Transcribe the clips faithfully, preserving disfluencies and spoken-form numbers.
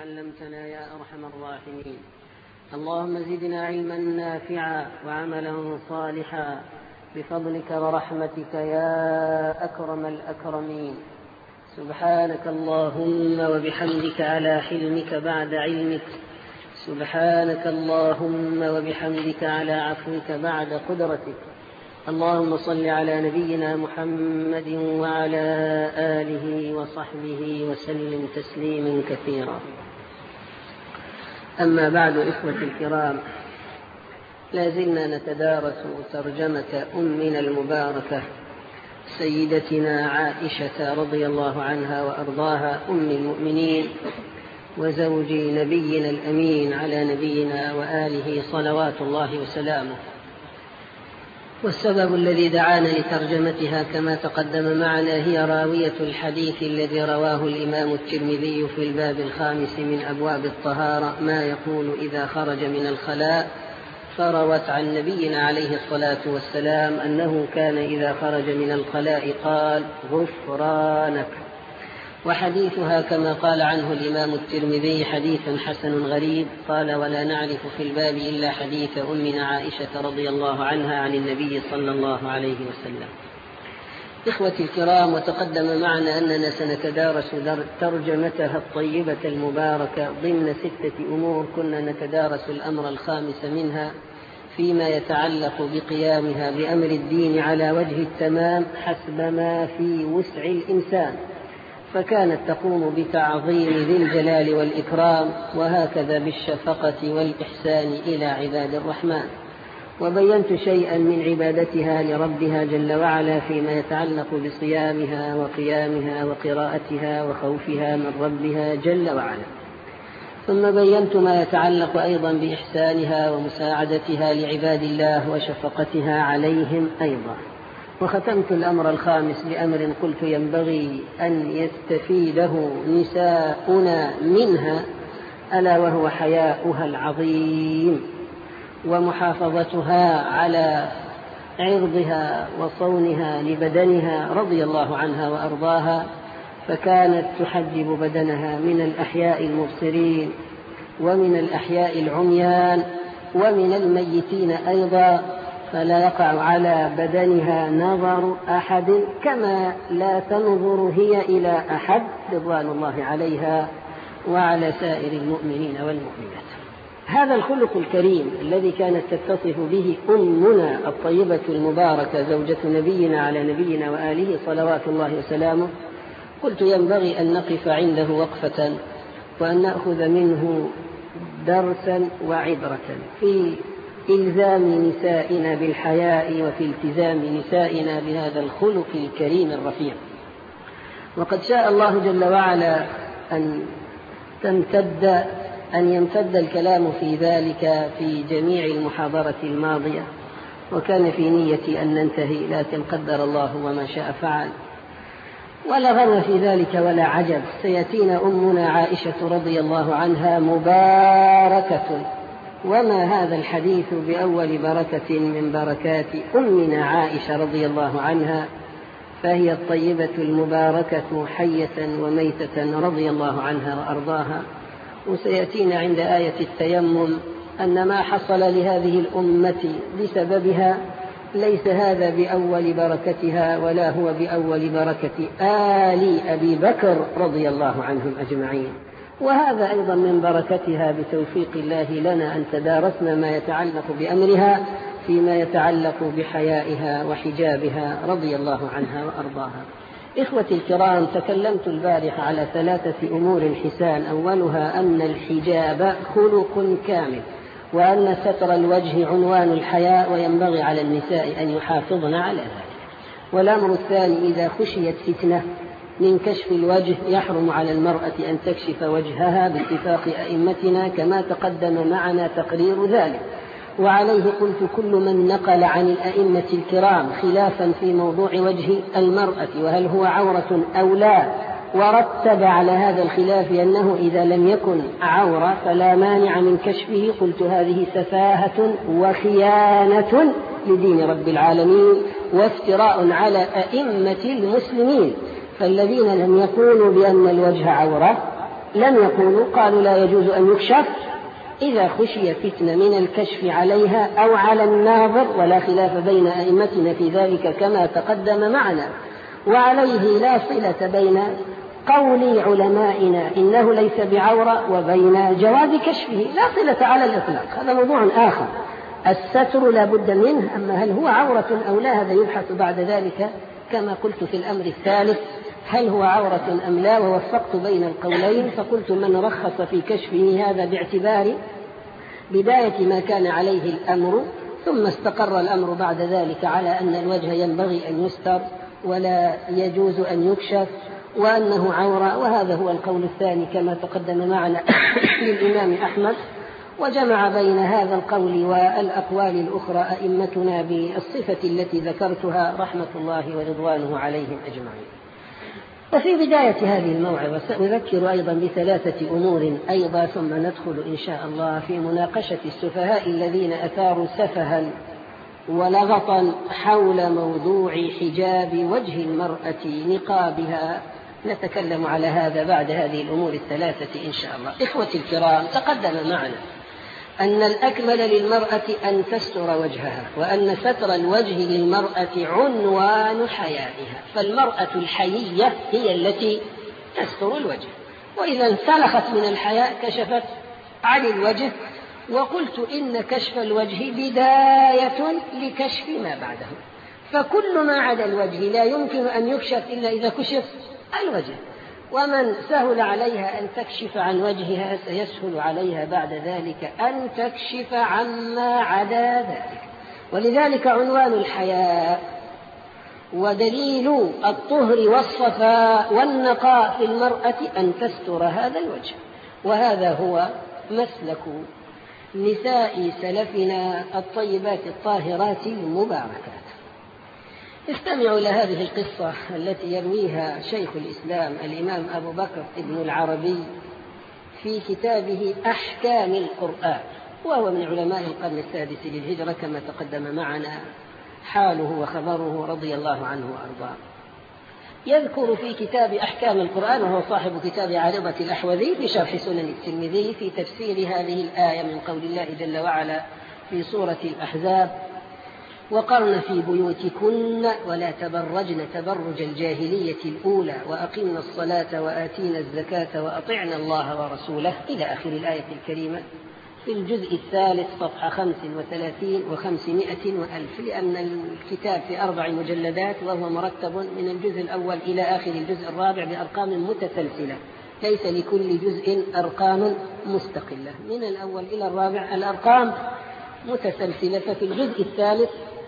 علمتنا يا أرحم الراحمين. اللهم زدنا علما نافعا وعملا صالحا بفضلك ورحمتك يا أكرم الأكرمين. سبحانك اللهم وبحمدك على حلمك بعد علمك، سبحانك اللهم وبحمدك على عفوك بعد قدرتك. اللهم صل على نبينا محمد وعلى آله وصحبه وسلم تسليما كثيرا. أما بعد، إخوة الكرام، لا زلنا نتدارس ترجمة أمنا المباركة سيدتنا عائشة رضي الله عنها وأرضاها، أم المؤمنين وزوج نبينا الأمين على نبينا وآله صلوات الله وسلامه. والسبب الذي دعانا لترجمتها كما تقدم معنا هي راوية الحديث الذي رواه الإمام الترمذي في الباب الخامس من أبواب الطهارة، ما يقول إذا خرج من الخلاء، فروت عن نبينا عليه الصلاة والسلام أنه كان إذا خرج من الخلاء قال غفرانك. وحديثها كما قال عنه الإمام الترمذي حديث حسن غريب. قال ولا نعرف في الباب إلا حديث أمنا عائشة رضي الله عنها عن النبي صلى الله عليه وسلم. إخوتي الكرام، وتقدم معنا أننا سنتدارس ترجمتها الطيبة المباركة ضمن ستة أمور كنا نتدارس الأمر الخامس منها فيما يتعلق بقيامها بأمر الدين على وجه التمام حسب ما في وسع الإنسان، فكانت تقوم بتعظيم ذي الجلال والإكرام، وهكذا بالشفقة والإحسان إلى عباد الرحمن. وبينت شيئا من عبادتها لربها جل وعلا فيما يتعلق بصيامها وقيامها وقراءتها وخوفها من ربها جل وعلا. ثم بينت ما يتعلق أيضا بإحسانها ومساعدتها لعباد الله وشفقتها عليهم أيضا. وختمت الأمر الخامس بأمر قلت ينبغي أن يستفيده نساؤنا منها، ألا وهو حياؤها العظيم ومحافظتها على عرضها وصونها لبدنها رضي الله عنها وأرضاها. فكانت تحجب بدنها من الأحياء المبصرين ومن الأحياء العميان ومن الميتين أيضا، فلا يقع على بدنها نظر أحد، كما لا تنظر هي إلى أحد رضوان الله عليها وعلى سائر المؤمنين والمؤمنات. هذا الخلق الكريم الذي كانت تتصف به أمنا الطيبة المباركة زوجة نبينا على نبينا وآله صلوات الله وسلامه، قلت ينبغي أن نقف عنده وقفة وأن نأخذ منه درسا وعبرة في إلزام نسائنا بالحياء وفي التزام نسائنا بهذا الخلق الكريم الرفيع. وقد شاء الله جل وعلا أن تمتد أن يمتد الكلام في ذلك في جميع المحاضرة الماضية، وكان في نيتي أن ننتهي، لكن قدر الله وما شاء فعل، ولا غم في ذلك ولا عجب. سيأتينا أمنا عائشة رضي الله عنها مباركة، وما هذا الحديث بأول بركة من بركات أمنا عائشة رضي الله عنها، فهي الطيبة المباركة حية وميتة رضي الله عنها وأرضاها. وسيأتينا عند آية التيمم أن ما حصل لهذه الأمة بسببها ليس هذا بأول بركتها ولا هو بأول بركة آل أبي بكر رضي الله عنهم أجمعين، وهذا أيضا من بركتها بتوفيق الله لنا أن تدارسنا ما يتعلق بأمرها فيما يتعلق بحيائها وحجابها رضي الله عنها وأرضاها. إخوتي الكرام، تكلمت البارح على ثلاثة أمور حسان. أولها أن الحجاب خلق كامل، وأن ستر الوجه عنوان الحياء، وينبغي على النساء أن يحافظن على ذلك. والأمر الثاني إذا خشيت فتنة من كشف الوجه يحرم على المرأة أن تكشف وجهها باتفاق أئمتنا كما تقدم معنا تقرير ذلك. وعليه قلت كل من نقل عن الأئمة الكرام خلافا في موضوع وجه المرأة وهل هو عورة أو لا، ورتب على هذا الخلاف أنه إذا لم يكن عورة فلا مانع من كشفه، قلت هذه سفاهة وخيانة لدين رب العالمين وافتراء على أئمة المسلمين. فالذين لم يقولوا بأن الوجه عورة لم يقولوا، قالوا لا يجوز أن يكشف إذا خشي فتنة من الكشف عليها أو على الناظر، ولا خلاف بين أئمتنا في ذلك كما تقدم معنا. وعليه لا صلة بين قول علمائنا إنه ليس بعورة وبين جواز كشفه، لا صلة على الإطلاق، هذا موضوع آخر. الستر لا بد منه، أما هل هو عورة أو لا هذا يبحث بعد ذلك كما قلت في الأمر الثالث، هل هو عورة أم لا، ووفقت بين القولين، فقلت من رخص في كشفه هذا باعتبار بداية ما كان عليه الأمر، ثم استقر الأمر بعد ذلك على أن الوجه ينبغي أن يستر ولا يجوز أن يكشف وأنه عورة، وهذا هو القول الثاني كما تقدم معنا للإمام أحمد. وجمع بين هذا القول والأقوال الأخرى أئمتنا بالصفة التي ذكرتها رحمة الله ورضوانه عليهم أجمعين. وفي بداية هذه الموعظة سأذكر أيضا بثلاثة أمور أيضا، ثم ندخل إن شاء الله في مناقشة السفهاء الذين أثاروا سفها ولغطا حول موضوع حجاب وجه المرأة نقابها. نتكلم على هذا بعد هذه الأمور الثلاثة إن شاء الله. إخوتي الكرام، تقدم معنا أن الأكمل للمرأة أن تستر وجهها، وأن ستر الوجه للمرأة عنوان حيائها، فالمرأة الحيية هي التي تستر الوجه، وإذا انسلخت من الحياء كشفت عن الوجه. وقلت إن كشف الوجه بداية لكشف ما بعده، فكل ما عدا الوجه لا يمكن أن يكشف إلا إذا كشف الوجه، ومن سهل عليها أن تكشف عن وجهها سيسهل عليها بعد ذلك أن تكشف عما عدا ذلك. ولذلك عنوان الحياء ودليل الطهر والصفاء والنقاء في المرأة أن تستر هذا الوجه، وهذا هو مسلك نساء سلفنا الطيبات الطاهرات المباركات. استمعوا إلى هذه القصة التي يرويها شيخ الإسلام الإمام أبو بكر ابن العربي في كتابه أحكام القرآن، وهو من علماء القرن السادس للهجرة كما تقدم معنا حاله وخبره رضي الله عنه وأرضاه. يذكر في كتاب أحكام القرآن، وهو صاحب كتاب عارضة الأحوذي في شرح سنن الترمذي، في تفسير هذه الآية من قول الله جل وعلا في سورة الأحزاب: وقرن في بيوتكن ولا تبرجن تبرج الجاهلية الأولى وأقمنا الصلاة وآتينا الزكاة وأطعنا الله ورسوله، إلى آخر الآية الكريمة، في الجزء الثالث صفحة خمس وثلاثين وخمسمائة وألف، لأن الكتاب في أربع مجلدات وهو مرتب من الجزء الأول إلى آخر الجزء الرابع بأرقام متسلسلة، ليس لكل جزء أرقام مستقلة، من الأول إلى الرابع الأرقام متسلسلة. ففي الجزء الثالث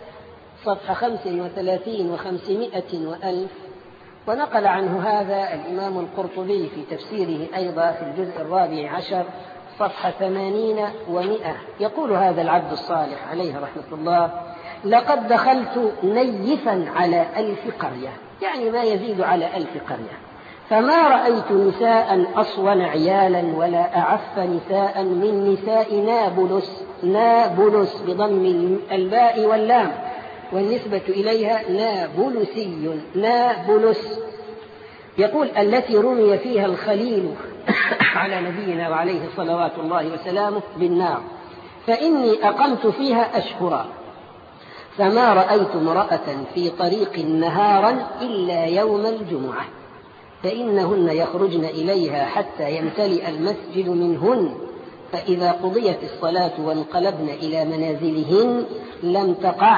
صفحة خمس وثلاثين وخمسمائة وألف، ونقل عنه هذا الإمام القرطبي في تفسيره أيضا في الجزء الرابع عشر صفحة ثمانين ومئة. يقول هذا العبد الصالح عليه رحمة الله: لقد دخلت نيفا على ألف قرية، يعني ما يزيد على ألف قرية، فما رأيت نساء أصون عيالا ولا أعف نساء من نساء نابلس، نابلس بضم الباء واللام والنسبة إليها نابلسي، نابلس. يقول: التي رمي فيها الخليل على نبينا وعليه صلوات الله وسلامه بالنار، فإني أقمت فيها أشهرا، فما رأيت امرأة في طريق نهارا إلا يوم الجمعة، فإنهن يخرجن إليها حتى يمتلئ المسجد منهن، فإذا قضيت الصلاة وانقلبن إلى منازلهن لم تقع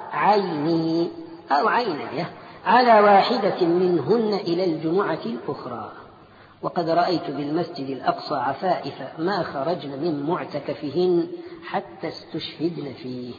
عيني أو عيناي على واحدة منهن إلى الجمعة الأخرى، وقد رأيت بالمسجد الأقصى عفائف ما خرجن من معتكفهن حتى استشهدن فيه.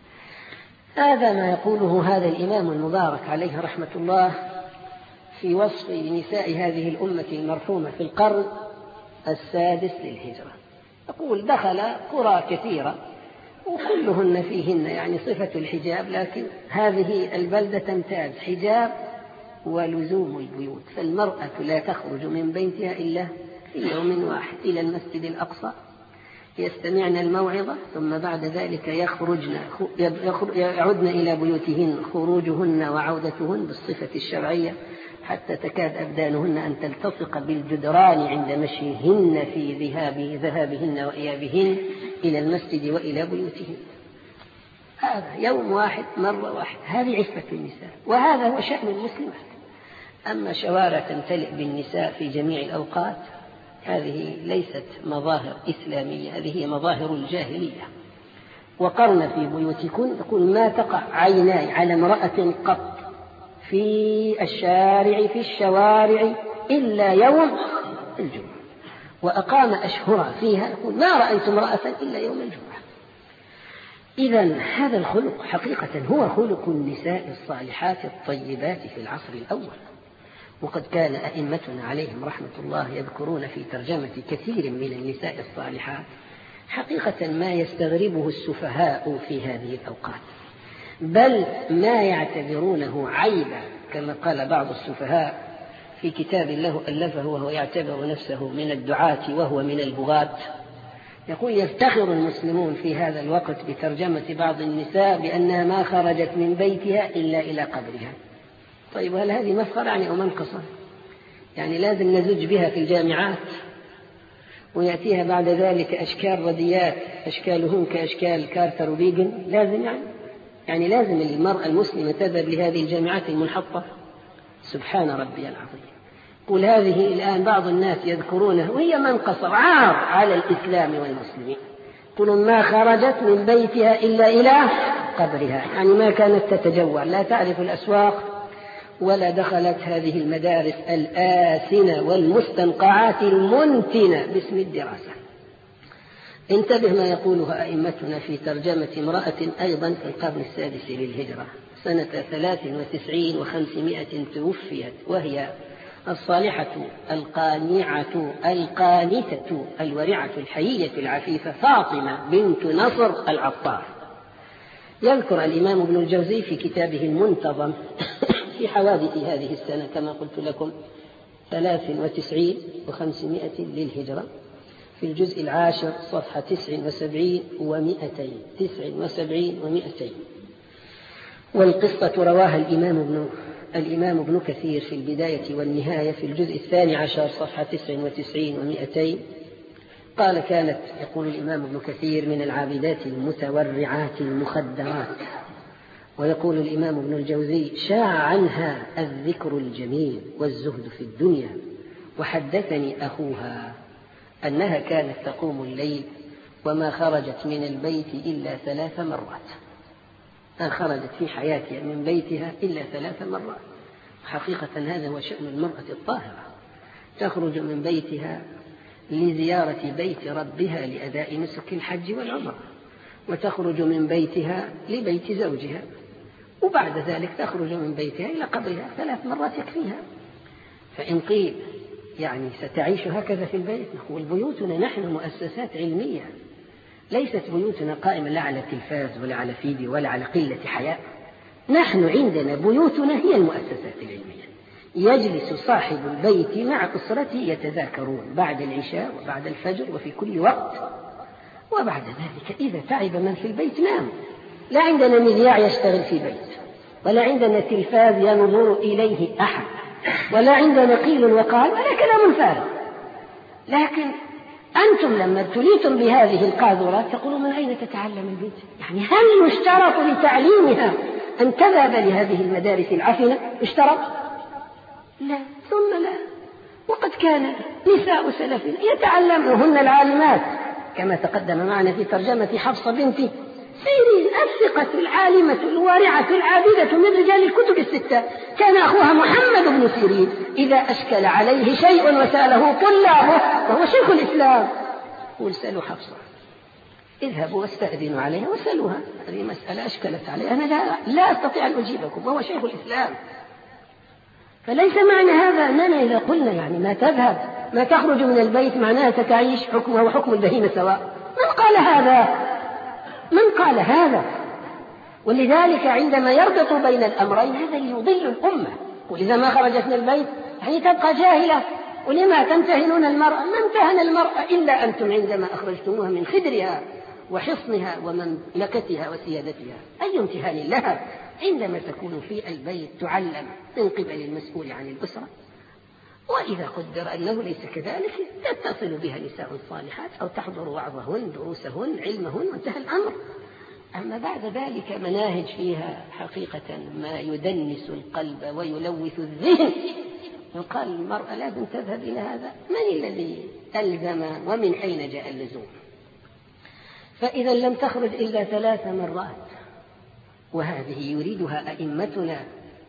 هذا ما يقوله هذا الإمام المبارك عليه رحمة الله في وصف نساء هذه الأمة المرحومة في القرن السادس للهجرة. يقول: دخل قرى كثيرة وكلهن فيهن يعني صفة الحجاب، لكن هذه البلدة تمتاز حجاب ولزوم البيوت، فالمرأة لا تخرج من بيتها إلا في يوم واحد إلى المسجد الأقصى يستمعن الموعظة، ثم بعد ذلك يخرجن يعودن إلى بيوتهن خروجهن وعودتهن بالصفة الشرعية حتى تكاد أبدانهن أن تلتصق بالجدران عند مشيهن في ذهاب ذهابهن وإيابهن إلى المسجد وإلى بيوتهن. هذا يوم واحد مرة واحدة، هذه عفة النساء، وهذا هو شأن المسلمات. أما شوارع تمتلئ بالنساء في جميع الأوقات هذه ليست مظاهر إسلامية، هذه هي مظاهر الجاهلية. وقرن في بيوتكن، يقول ما تقع عيناي على امرأة قط في الشارع في الشوارع إلا يوم الجمعة، وأقام أشهرا فيها، يقول ما رأيت امرأة إلا يوم الجمعة. إذن هذا الخلق حقيقة هو خلق النساء الصالحات الطيبات في العصر الأول. وقد كان أئمتنا عليهم رحمة الله يذكرون في ترجمة كثير من النساء الصالحات حقيقة ما يستغربه السفهاء في هذه الأوقات، بل ما يعتبرونه عيبا، كما قال بعض السفهاء في كتاب له ألفه وهو يعتبر نفسه من الدعاة وهو من البغاة، يقول يفتخر المسلمون في هذا الوقت بترجمة بعض النساء بأنها ما خرجت من بيتها إلا إلى قبرها. طيب هل هذه مفخرة يعني أو منقصة؟ يعني لازم نزج بها في الجامعات ويأتيها بعد ذلك أشكال رديات أشكالهم كأشكال كارتر وبيجن؟ لازم يعني يعني لازم المرأة المسلمة تذهب لهذه الجامعات المنحطة؟ سبحان ربي العظيم. قل هذه الآن بعض الناس يذكرونها وهي منقصة عار على الإسلام والمسلمين. قل ما خرجت من بيتها إلا إلى قبرها، يعني ما كانت تتجول، لا تعرف الأسواق ولا دخلت هذه المدارس الآسنة والمستنقعات المنتنة باسم الدراسة. انتبه ما يقولها أئمتنا في ترجمة امرأة أيضا في القرن السادس للهجرة سنة ثلاث وتسعين وخمسمائة توفيت، وهي الصالحة القانعة القانتة الورعة الحيية العفيفة فاطمة بنت نصر العطار. يذكر الإمام ابن الجوزي في كتابه المنتظم في حوادث هذه السنة كما قلت لكم ثلاث وتسعين وخمسمائة للهجرة في الجزء العاشر صفحة تسع وسبعين ومئتين تسع وسبعين ومئتين. والقصة رواها الإمام ابن الإمام ابن كثير في البداية والنهاية في الجزء الثاني عشر صفحة تسع وتسعين ومئتين. قال كانت، يقول الإمام ابن كثير، من العابدات المتورعات المخدرات. ويقول الإمام ابن الجوزي شاع عنها الذكر الجميل والزهد في الدنيا، وحدثني أخوها أنها كانت تقوم الليل وما خرجت من البيت إلا ثلاث مرات، ما خرجت في حياتها من بيتها إلا ثلاث مرات. حقيقة هذا هو شأن المرأة الطاهرة، تخرج من بيتها لزيارة بيت ربها لأداء نسك الحج والعمرة، وتخرج من بيتها لبيت زوجها، وبعد ذلك تخرج من بيتها إلى قبرها ثلاث مرات يكفيها. فإن قيل يعني ستعيش هكذا في البيت، نقول بيوتنا نحن مؤسسات علمية، ليست بيوتنا قائمة لا على تلفاز ولا على فيديو ولا على قلة حياء. نحن عندنا بيوتنا هي المؤسسات العلمية، يجلس صاحب البيت مع أسرته يتذاكرون بعد العشاء وبعد الفجر وفي كل وقت، وبعد ذلك إذا تعب من في البيت نام. لا عندنا مذياع يشتغل في بيت، ولا عندنا تلفاز ينظر إليه أحد، ولا عندنا قيل وقال ولا كلام فارغ. لكن أنتم لما ابتليتم بهذه القاذورات تقولون من أين تتعلم البنت؟ يعني هل يشترط لتعليمها أن تذهب لهذه المدارس العفنة؟ يشترط؟ لا ثم لا. وقد كان نساء سلفنا يتعلمهن العالمات كما تقدم معنا في ترجمة حفصة بنت سيرين الثقة العالمة الوارعة العابدة من رجال الكتب الستة. كان أخوها محمد بن سيرين إذا أشكل عليه شيء وسأله طلابه وهو شيخ الإسلام قل سألوا حفصة، اذهبوا واستأذنوا عليها وسألوها، هذه مسألة أشكلت عليها أنا لا, لا أستطيع أن أجيبكم وهو شيخ الإسلام. فليس معنى هذا أننا إذا قلنا يعني ما تذهب ما تخرج من البيت معناها ستعيش حكمها وحكم البهيمة سواء. من قال هذا؟ من قال هذا؟ ولذلك عندما يربط بين الأمرين هذا يضل الأمة. ولذا ما خرجت من البيت يعني تبقى جاهلة. ولما تمتهنون المرأة؟ ما امتهن المرأة إلا أنتم عندما أخرجتموها من خدرها وحصنها ومملكتها وسيادتها. أي امتهان لها عندما تكون في البيت تعلم من قبل المسؤول عن الأسرة، وإذا قدر أنه ليس كذلك تتصل بها نساء صالحات أو تحضر وعظهن دروسهن علمهن وانتهى الأمر. أما بعد ذلك مناهج فيها حقيقة ما يدنس القلب ويلوث الذهن. يقال المرأة لازم تذهب إلى هذا، من الذي ألزم ومن أين جاء اللزوم؟ فإذا لم تخرج إلا ثلاث مرات، وهذه يريدها أئمتنا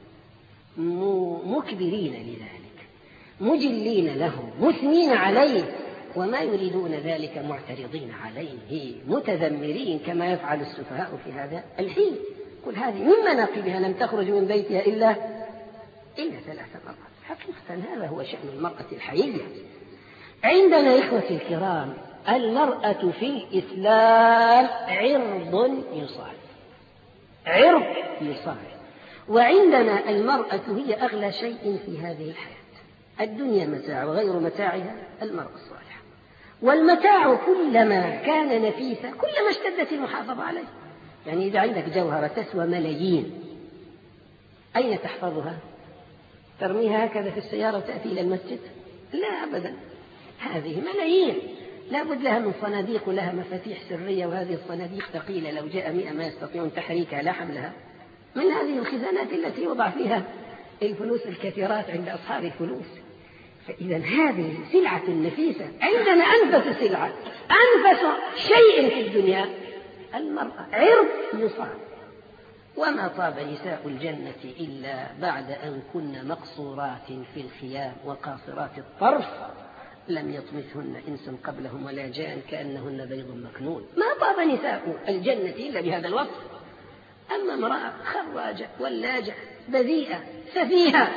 مكبرين لذلك مجلين له مثنين عليه، وما يريدون ذلك معترضين عليه متذمرين كما يفعل السفهاء في هذا الحين. كل هذه من مناقبها لم تخرج من بيتها إلا إلا ثلاث مرات. حقيقة هذا هو شأن المرأة الحيية. عندنا إخوتي الكرام المرأة في الإسلام عرض يصان، عرض يصان، وعندنا المرأة هي أغلى شيء في هذه الحياة. الدنيا متاع وغير متاعها المرأة الصالحة، والمتاع كلما كان نفيسا كلما اشتدت المحافظة عليه. يعني إذا عندك جوهرة تسوى ملايين أين تحفظها؟ ترميها هكذا في السيارة وتأتي إلى المسجد؟ لا أبدا، هذه ملايين لا بد لها من صناديق ولها مفاتيح سرية، وهذه الصناديق ثقيلة لو جاء مئة ما يستطيعون تحريكها لا حملها. من هذه الخزانات التي يوضع فيها الفلوس الكثيرات عند أصحاب الفلوس. فإذا هذه سلعة نفيسة. عندنا أنفس سلعة، أنفس شيء في الدنيا المرأة، عرض يصان. وما طاب نساء الجنة إلا بعد أن كن مقصورات في الخيام وقاصرات الطرف لم يطمثهن إنس قبلهم ولا جان كأنهن بيض مكنون. ما طاب نساء الجنة إلا بهذا الوصف. أما امرأة خراجة ولاجة بذيئة سفيهة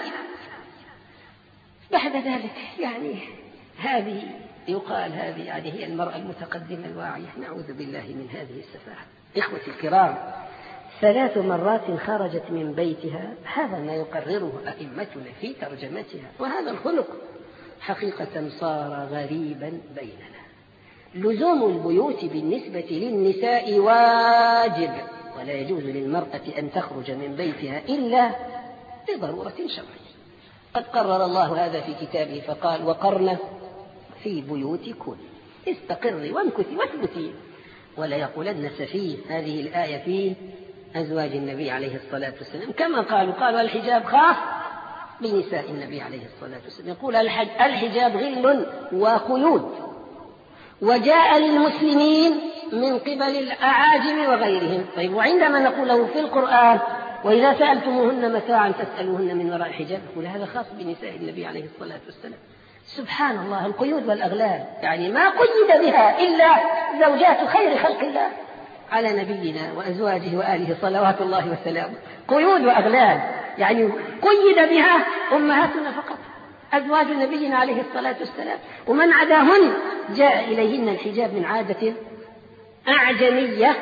بعد ذلك يعني هذه يقال هذه يعني هي المرأة المتقدمة الواعية. نعوذ بالله من هذه السفاهة. إخوتي الكرام، ثلاث مرات خرجت من بيتها، هذا ما يقرره أئمتنا في ترجمتها. وهذا الخلق حقيقة صار غريبا بيننا. لزوم البيوت بالنسبة للنساء واجب، ولا يجوز للمرأة أن تخرج من بيتها إلا لضرورة شرعية. قد قرر الله هذا في كتابه فقال: وقرن في بيوتكن، استقري وامكثي واثبتي. ولا يقولن سفيه، هذه الآية في أزواج النبي عليه الصلاة والسلام كما قالوا قالوا الحجاب خاص بنساء النبي عليه الصلاة والسلام. يقول الحجاب غل وقيود، وجاء للمسلمين من قبل الأعاجم وغيرهم. طيب وعندما نقوله في القرآن وإذا سألتموهن متاعا فاسألوهن من وراء حجاب، يقول هذا خاص بنساء النبي عليه الصلاة والسلام. سبحان الله، القيود والأغلال يعني ما قيد بها إلا زوجات خير خلق الله على نبينا وأزواجه وآله صلوات الله وسلامه. قيود وأغلال يعني قيد بها أمهاتنا فقط، أزواج نبينا عليه الصلاة والسلام، ومن عداهن جاء إليهن الحجاب من عادة أعجمية،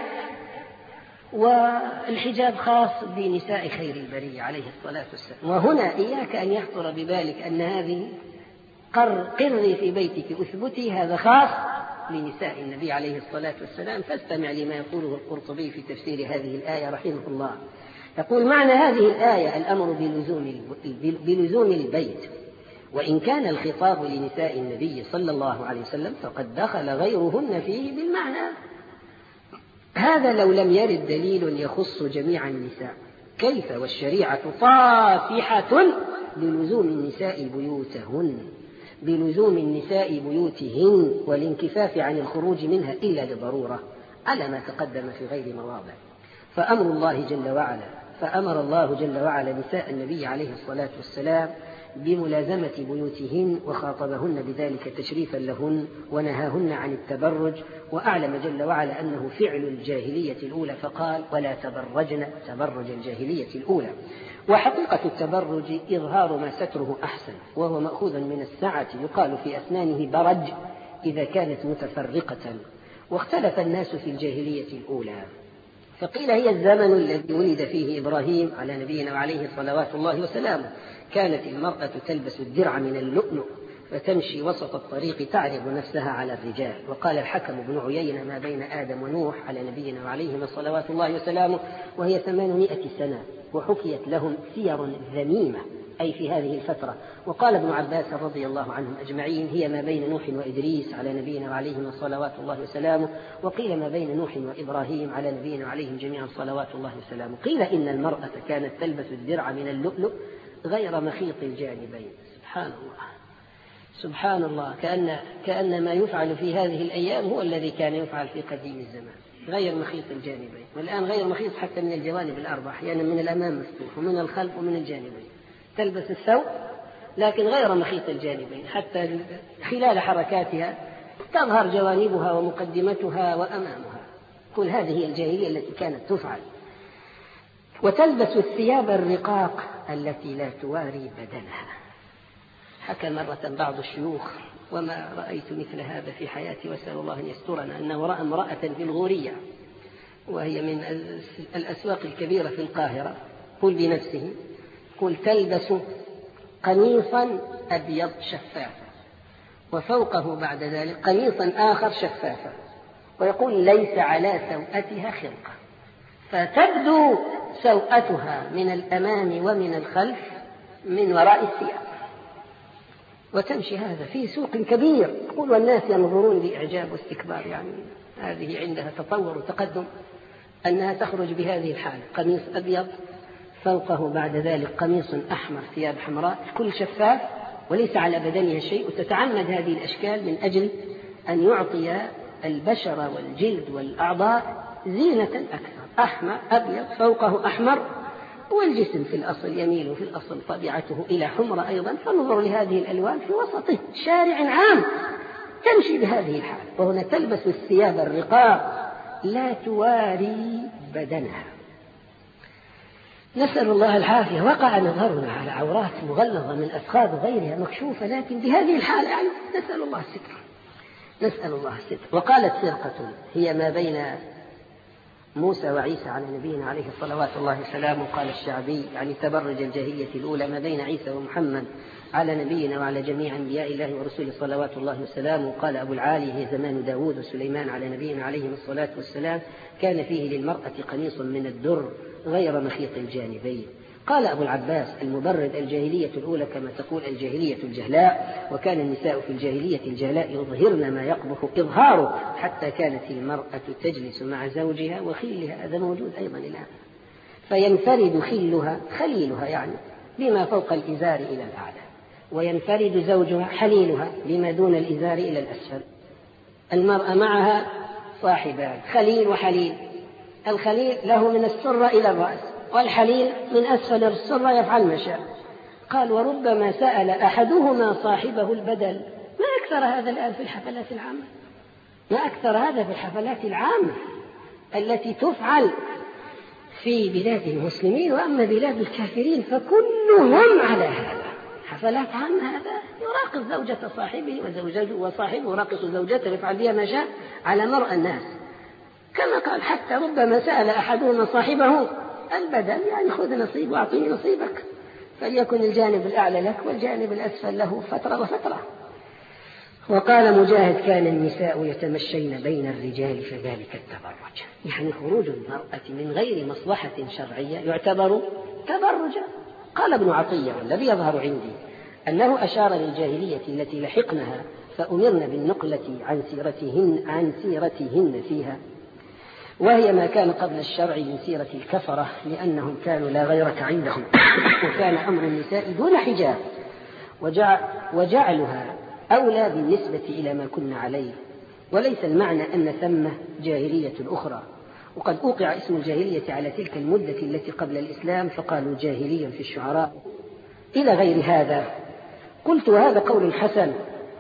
والحجاب خاص بنساء خير البرية عليه الصلاة والسلام. وهنا إياك أن يخطر ببالك أن هذه قر قري في بيتك أثبتي هذا خاص لنساء النبي عليه الصلاة والسلام. فاستمع لما يقوله القرطبي في تفسير هذه الآية رحمه الله. يقول: معنى هذه الآية الأمر بلزوم بلزوم البيت، وإن كان الخطاب لنساء النبي صلى الله عليه وسلم فقد دخل غيرهن فيه بالمعنى. هذا لو لم يرد دليل يخص جميع النساء، كيف والشريعة طافحة بلزوم النساء بيوتهن بلزوم النساء بيوتهن والانكفاف عن الخروج منها إلا لضرورة، على ما تقدم في غير مواضع. فأمر الله جل وعلا فأمر الله جل وعلا نساء النبي عليه الصلاة والسلام بملازمة بيوتهن، وخاطبهن بذلك تشريفا لهن، ونهاهن عن التبرج. وأعلم جل وعلا أنه فعل الجاهلية الأولى فقال: ولا تبرجن تبرج الجاهلية الأولى. وحقيقة التبرج إظهار ما ستره أحسن، وهو مأخوذ من السعة، يقال في أسنانه برج إذا كانت متفرقة. واختلف الناس في الجاهلية الأولى، فقيل هي الزمن الذي ولد فيه إبراهيم على نبينا وعليه صلوات الله وسلامه. كانت المرأة تلبس الدرع من اللؤلؤ، فتمشي وسط الطريق تعرض نفسها على الرجال. وقال الحكم بن عيينة: ما بين آدم ونوح على نبينا وعليهما صلوات الله وسلامه وهي ثمانمائة سنة، وحكيت لهم سير ذميمة أي في هذه الفترة. وقال ابن عباس رضي الله عنهم أجمعين: هي ما بين نوح وإدريس على نبينا وعليهما صلوات الله وسلامه، وقيل ما بين نوح وإبراهيم على نبينا وعليهم جميعا صلوات الله وسلامه. قيل إن المرأة كانت تلبس الدرع من اللؤلؤ غير مخيط الجانبين. سبحان الله سبحان الله، كأن, كأن ما يفعل في هذه الأيام هو الذي كان يفعل في قديم الزمان، غير مخيط الجانبين. والآن غير مخيط حتى من الجوانب الأربع، أحيانا يعني من الأمام مفتوح ومن الخلف ومن الجانبين، تلبس الثوب لكن غير مخيط الجانبين، حتى خلال حركاتها تظهر جوانبها ومقدمتها وأمامها. كل هذه الجاهلية التي كانت تفعل. وتلبس الثياب الرقاق التي لا تواري بدنها. حكى مرة بعض الشيوخ: وما رأيت مثل هذا في حياتي وأسأل الله أن يسترنا، أنه رأى امرأة في الغورية وهي من الأسواق الكبيرة في القاهرة، قل بنفسه، قل تلبس قميصا أبيض شفافا وفوقه بعد ذلك قميصا آخر شفافا، ويقول: ليس على سوءتها خرقة، فتبدو سوءتها من الأمام ومن الخلف من وراء الثياب، وتمشي هذا في سوق كبير، يقول والناس ينظرون بإعجاب واستكبار، يعني هذه عندها تطور وتقدم أنها تخرج بهذه الحالة، قميص أبيض فوقه بعد ذلك قميص أحمر، ثياب حمراء، كل شفاف وليس على بدنها شيء، وتتعمد هذه الأشكال من أجل أن يعطي البشر والجلد والأعضاء زينة أكثر. أحمر أبيض فوقه أحمر، والجسم في الأصل يميل في الأصل طبيعته إلى حمرة أيضا، فانظر لهذه الألوان في وسط شارع عام تمشي بهذه الحال. وهنا تلبس الثياب الرقاق لا تواري بدنها. نسأل الله العافية. وقع نظرنا على عورات مغلظة من أفخاذ غيرها مكشوفة، لكن بهذه الحالة يعني نسأل الله الستر نسأل الله الستر. وقالت فرقة: هي ما بين موسى وعيسى على نبينا عليه الصلوات الله وسلامه. قال الشعبي يعني تبرج الجاهلية الأولى ما بين عيسى ومحمد على نبينا وعلى جميع أنبياء الله ورسوله صلوات الله وسلامه. قال أبو العالي: هي زمان داود وسليمان على نبينا عليهم الصلاة والسلام، كان فيه للمرأة قميص من الدر غير مخيط الجانبين. قال أبو العباس: المبرد الجاهلية الأولى كما تقول الجاهلية الجهلاء، وكان النساء في الجاهلية الجهلاء يظهرن ما يقبح إظهاره، حتى كانت المرأة تجلس مع زوجها وخيلها، هذا موجود أيضا الآن، فينفرد خلها خليلها يعني بما فوق الإزار إلى الأعلى، وينفرد زوجها حليلها بما دون الإزار إلى الأسفل. المرأة معها صاحبان، خليل وحليل. الخليل له من السرة إلى الرأس، والحليل من أسفل السرة يفعل ما شاء. قال: وربما سأل أحدهما صاحبه البدل. ما أكثر هذا الآن في الحفلات العامة، ما أكثر هذا في الحفلات العامة التي تفعل في بلاد المسلمين، وأما بلاد الكافرين فكلهم على هذا. حفلات عامة هذا يراقص زوجة صاحبه، وزوجته وصاحبه يراقص زوجته، يفعل بها ما شاء على مرء الناس. كما قال: حتى ربما سأل أحدهما صاحبه البدل، يعني خذ نصيب وأعطيني نصيبك، فليكن الجانب الأعلى لك والجانب الأسفل له فترة وفترة. وقال مجاهد: كان النساء يتمشين بين الرجال فذلك التبرج، يعني خروج المرأة من غير مصلحة شرعية يعتبر تبرجا. قال ابن عطية: والذي يظهر عندي أنه أشار للجاهلية التي لحقنها فأمرنا بالنقلة عن سيرتهن, عن سيرتهن فيها، وهي ما كان قبل الشرع من سيرة الكفرة، لأنهم كانوا لا غيرة عندهم، وكان أمر النساء دون حجاب، وجعل وجعلها أولى بالنسبة إلى ما كنا عليه، وليس المعنى أن ثم جاهلية أخرى. وقد أوقع اسم الجاهلية على تلك المدة التي قبل الإسلام، فقالوا جاهليا في الشعراء إلى غير هذا. قلت: وهذا قول حسن،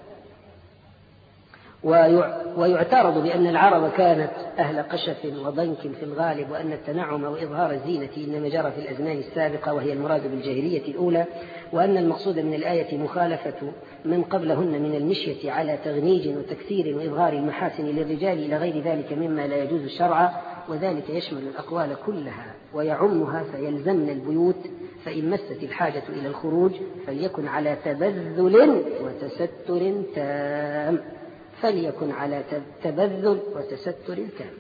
ويعترض بأن العرب كانت أهل قشف وضنك في الغالب، وأن التنعم وإظهار الزينة إنما جرى في الأزمان السابقة وهي المراد بالجاهلية الأولى، وأن المقصود من الآية مخالفة من قبلهن من المشية على تغنيج وتكثير وإظهار المحاسن للرجال إلى غير ذلك مما لا يجوز شرعا، وذلك يشمل الأقوال كلها ويعمها، فيلزمن البيوت فإن مست الحاجة إلى الخروج فليكن على تبذل وتستر تام فليكن على تبذل وتستر تام.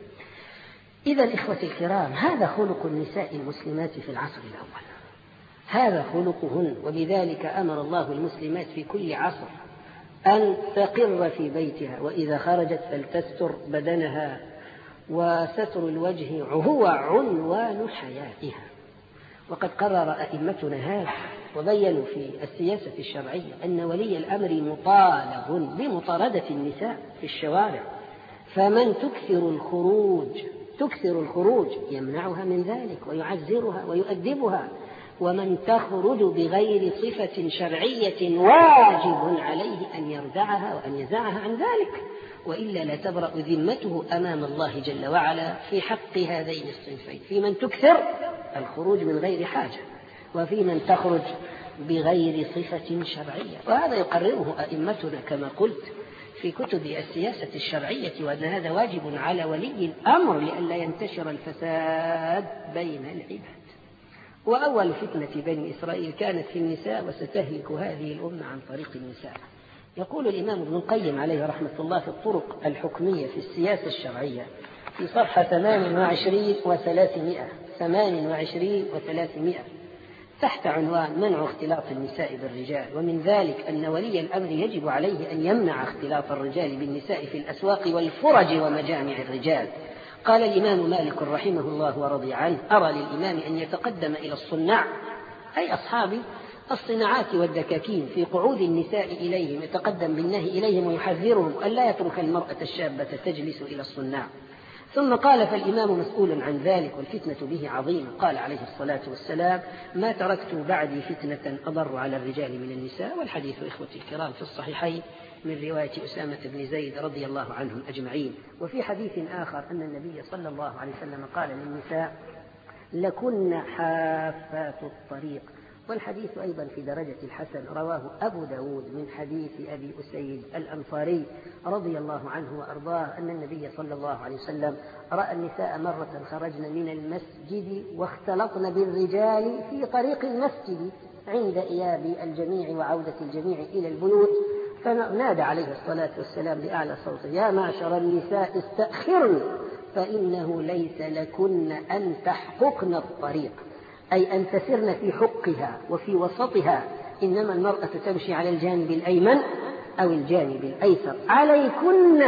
إذا إخوة الكرام، هذا خلق النساء المسلمات في العصر الأول، هذا خلقهن، وبذلك أمر الله المسلمات في كل عصر أن تقر في بيتها، وإذا خرجت فلتستر بدنها، وستر الوجه هو عنوان حياتها. وقد قرر أئمتنا هذا وبينوا في السياسة الشرعية أن ولي الأمر مطالب بمطاردة النساء في الشوارع، فمن تكثر الخروج تكثر الخروج يمنعها من ذلك ويعزرها ويؤدبها، ومن تخرج بغير صفة شرعية واجب عليه أن يردعها وأن يزعها عن ذلك، وإلا لا تبرأ ذمته أمام الله جل وعلا في حق هذين الصنفين، في من تكثر الخروج من غير حاجة وفي من تخرج بغير صفة شرعية. وهذا يقرره أئمتنا كما قلت في كتب السياسة الشرعية، وأن هذا واجب على ولي الأمر لئلا ينتشر الفساد بين العباد. وأول فتنة بني إسرائيل كانت في النساء، وستهلك هذه الأمة عن طريق النساء. يقول الإمام ابن القيم عليه رحمة الله في الطرق الحكمية في السياسة الشرعية في صفحة ثمان وعشرين وثلاثمائة ثمان وعشرين وثلاثمائة تحت عنوان منع اختلاط النساء بالرجال، ومن ذلك أن ولي الأمر يجب عليه أن يمنع اختلاط الرجال بالنساء في الأسواق والفرج ومجامع الرجال. قال الإمام مالك رحمه الله ورضي عنه: أرى للإمام أن يتقدم إلى الصناع، أي أصحاب الصناعات والدكاكين، في قعود النساء إليهم، يتقدم بالنهي إليهم ويحذرهم أن لا يترك المرأة الشابة تجلس إلى الصناع. ثم قال: فالإمام مسؤول عن ذلك والفتنة به عظيمة. قال عليه الصلاة والسلام: ما تركت بعدي فتنة أضر على الرجال من النساء. والحديث إخوتي الكرام في الصحيحين من رواية أسامة بن زيد رضي الله عنهم أجمعين. وفي حديث آخر أن النبي صلى الله عليه وسلم قال للنساء: لكن حافات الطريق. والحديث أيضا في درجة الحسن، رواه أبو داود من حديث أبي أسيد الأنصاري رضي الله عنه وأرضاه أن النبي صلى الله عليه وسلم رأى النساء مرة خرجن من المسجد واختلطن بالرجال في طريق المسجد عند إياب الجميع وعودة الجميع إلى البيوت، فنادى عليه الصلاة والسلام بأعلى صوت: يا معشر النساء استأخرن فإنه ليس لكن أن تحققن الطريق، أي أن تسرن في حقها وفي وسطها، إنما المرأة تمشي على الجانب الأيمن أو الجانب الأيسر، عليكن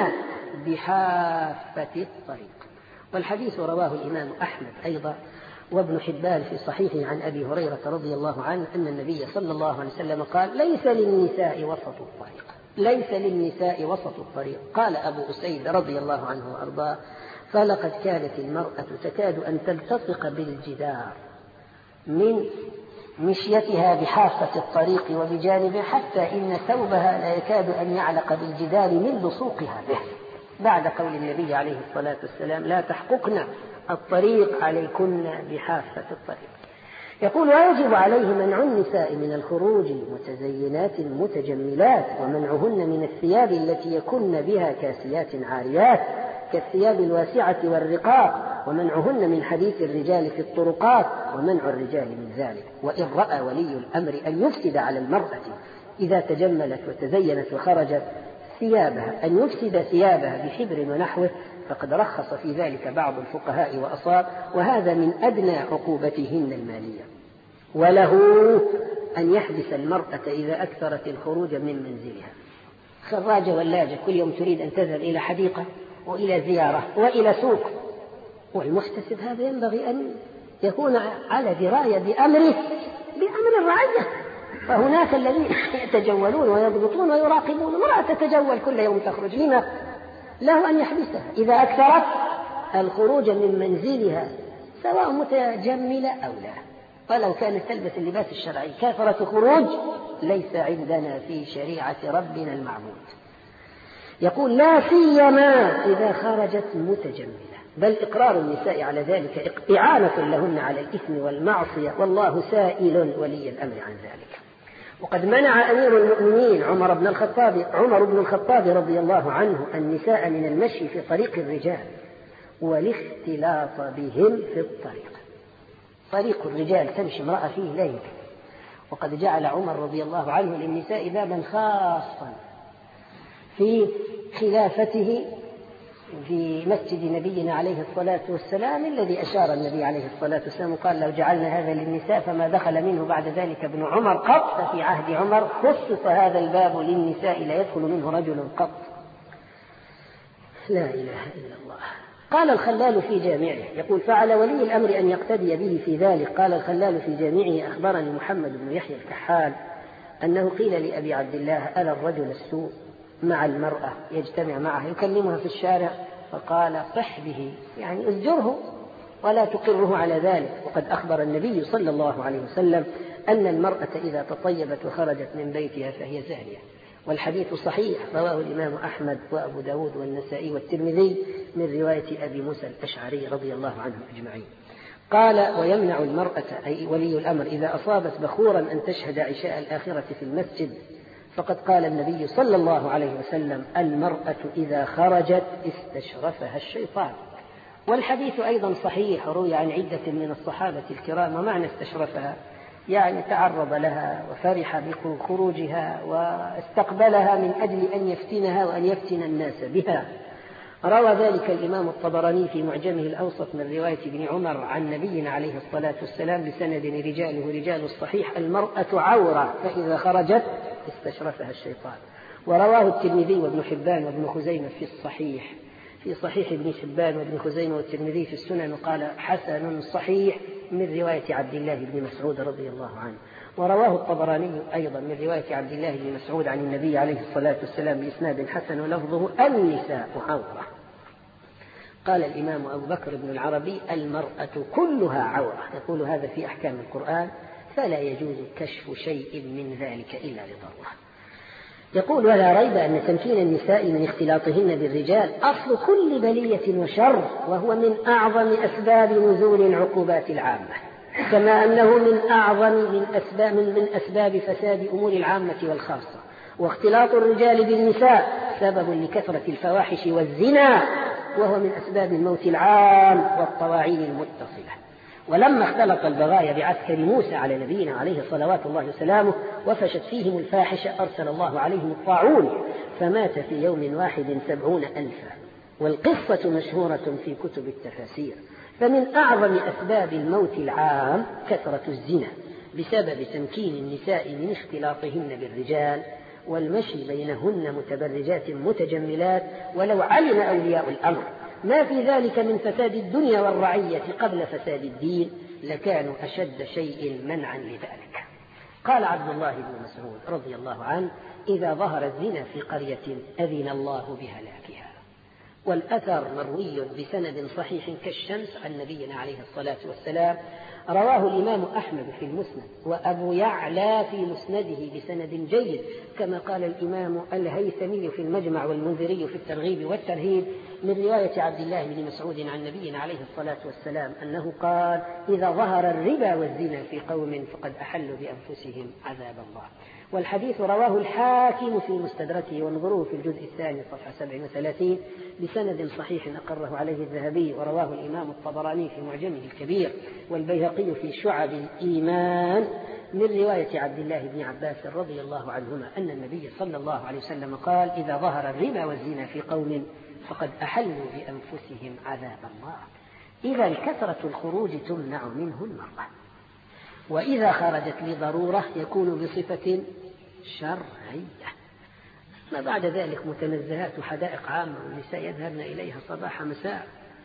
بحافة الطريق. والحديث رواه الإمام أحمد أيضا وابن حبان في صحيحه عن أبي هريرة رضي الله عنه أن النبي صلى الله عليه وسلم قال: ليس للنساء وسط الطريق، ليس للنساء وسط الطريق. قال أبو أسيد رضي الله عنه وأرضاه: فلقد كانت المرأة تكاد أن تلتصق بالجدار من مشيتها بحافة الطريق وبجانبه، حتى إن ثوبها لا يكاد أن يعلق بالجدار من لصوقها به، بعد قول النبي عليه الصلاة والسلام: لا تحققن الطريق، عليكن بحافة الطريق. يقول: ويجب عليه منع النساء من الخروج متزينات متجملات، ومنعهن من الثياب التي يكن بها كاسيات عاريات كالثياب الواسعة والرقاق، ومنعهن من حديث الرجال في الطرقات، ومنع الرجال من ذلك. وإن رأى ولي الأمر أن يفسد على المرأة إذا تجملت وتزينت وخرجت ثيابها أن يفسد ثيابها بحبر ونحوه، فقد رخص في ذلك بعض الفقهاء وأصاب، وهذا من أدنى عقوبتهن المالية. وله أن يحبس المرأة إذا أكثرت الخروج من منزلها، خراجة ولاجة كل يوم تريد أن تذهب إلى حديقة وإلى زيارة وإلى سوق، والمحتسب هذا ينبغي أن يكون على دراية بأمره بأمر الرعية. فهناك الذين يتجولون ويضبطون ويراقبون، المرأة تتجول كل يوم تخرج، لما؟ له أن يحبسها إذا أكثرت الخروج من منزلها سواء متجملة أو لا. ولو كانت تلبس اللباس الشرعي كثرة خروج ليس عندنا في شريعة ربنا المعبود. يقول: لا سيما إذا خرجت متجملة، بل إقرار النساء على ذلك إعانة لهن على الإثم والمعصية، والله سائل ولي الأمر عن ذلك. وقد منع أمير المؤمنين عمر بن الخطاب عمر بن الخطاب رضي الله عنه النساء من المشي في طريق الرجال والاختلاط بهم في الطريق. طريق الرجال تمشي امرأة فيه لا يمكن. وقد جعل عمر رضي الله عنه للنساء بابا خاصا في خلافته في مسجد نبينا عليه الصلاة والسلام، الذي أشار النبي عليه الصلاة والسلام قال لو جعلنا هذا للنساء فما دخل منه بعد ذلك ابن عمر قط. ففي عهد عمر خصص هذا الباب للنساء لا يدخل منه رجل قط. لا إله إلا الله. قال الخلال في جامعه يقول فعلى ولي الأمر أن يقتدي به في ذلك. قال الخلال في جامعه أخبرني محمد بن يحيى الكحال أنه قيل لأبي عبد الله ألا الرجل السوء مع المرأة يجتمع معها يكلمها في الشارع، فقال صح به يعني أزجره ولا تقره على ذلك. وقد أخبر النبي صلى الله عليه وسلم أن المرأة إذا تطيبت وخرجت من بيتها فهي زانية، والحديث صحيح رواه الإمام أحمد وأبو داود والنسائي والترمذي من رواية أبي موسى الأشعري رضي الله عنه أجمعين. قال ويمنع المرأة أي ولي الأمر إذا أصابت بخورا أن تشهد عشاء الآخرة في المسجد، فقد قال النبي صلى الله عليه وسلم المرأة إذا خرجت استشرفها الشيطان. والحديث أيضا صحيح روي عن عدة من الصحابة الكرام، ومعنى استشرفها يعني تعرض لها وفرح بخروجها واستقبلها من أجل أن يفتنها وأن يفتن الناس بها. روى ذلك الإمام الطبراني في معجمه الأوسط من رواية ابن عمر عن نبينا عليه الصلاة والسلام بسند رجاله رجال الصحيح المرأة عورة فإذا خرجت استشرفها الشيطان. ورواه الترمذي وابن حبان وابن خزيمة في الصحيح في صحيح ابن حبان وابن خزيمة والترمذي في السنن وقال حسن صحيح من رواية عبد الله بن مسعود رضي الله عنه. ورواه الطبراني أيضا من رواية عبد الله بن مسعود عن النبي عليه الصلاة والسلام بإسناد حسن ولفظه النساء عورة. قال الإمام أبو بكر بن العربي المرأة كلها عورة، يقول هذا في أحكام القرآن فلا يجوز كشف شيء من ذلك إلا لضرورة. يقول ولا ريب أن تمكين النساء من اختلاطهن بالرجال أصل كل بلية وشر، وهو من أعظم أسباب نزول العقوبات العامة، كما أنه من أعظم من أسباب, من من أسباب فساد أمور العامة والخاصة. واختلاط الرجال بالنساء سبب لكثرة الفواحش والزنا، وهو من أسباب الموت العام والطواعين المتصلة. ولما اختلط البغايا بعسكر موسى على نبينا عليه صلوات الله وسلامه وفشت فيهم الفاحشة أرسل الله عليهم الطاعون فمات في يوم واحد سبعون ألفا. والقصة مشهورة في كتب التفاسير. فمن أعظم أسباب الموت العام كثرة الزنا بسبب تمكين النساء من اختلاطهن بالرجال والمشي بينهن متبرجات متجملات. ولو علم أولياء الأمر ما في ذلك من فساد الدنيا والرعية قبل فساد الدين لكانوا أشد شيء منعا لذلك. قال عبد الله بن مسعود رضي الله عنه إذا ظهر الزنا في قرية أذن الله بهلاكها. والأثر مروي بسند صحيح كالشمس عن نبينا عليه الصلاة والسلام، رواه الإمام أحمد في المسند وأبو يعلى في مسنده بسند جيد، كما قال الإمام الهيثمي في المجمع والمنذري في الترغيب والترهيب من رواية عبد الله بن مسعود عن نبينا عليه الصلاة والسلام أنه قال إذا ظهر الربا والزنا في قوم فقد أحلوا بأنفسهم عذاب الله. والحديث رواه الحاكم في مستدركه وانظروه في الجزء الثاني صفحة سبع وثلاثين بسند صحيح أقره عليه الذهبي. ورواه الإمام الطبراني في معجمه الكبير والبيهقي في شعب الإيمان من رواية عبد الله بن عباس رضي الله عنهما أن النبي صلى الله عليه وسلم قال إذا ظهر الربا والزنا في قوم فقد أحلوا بأنفسهم عذاب الله. إذا كثرة الخروج تمنع منه المرأة، وإذا خرجت لضرورة يكون بصفة شرعية. ما بعد ذلك متنزهات وحدائق عامة والنساء يذهبن إليها صباح مساء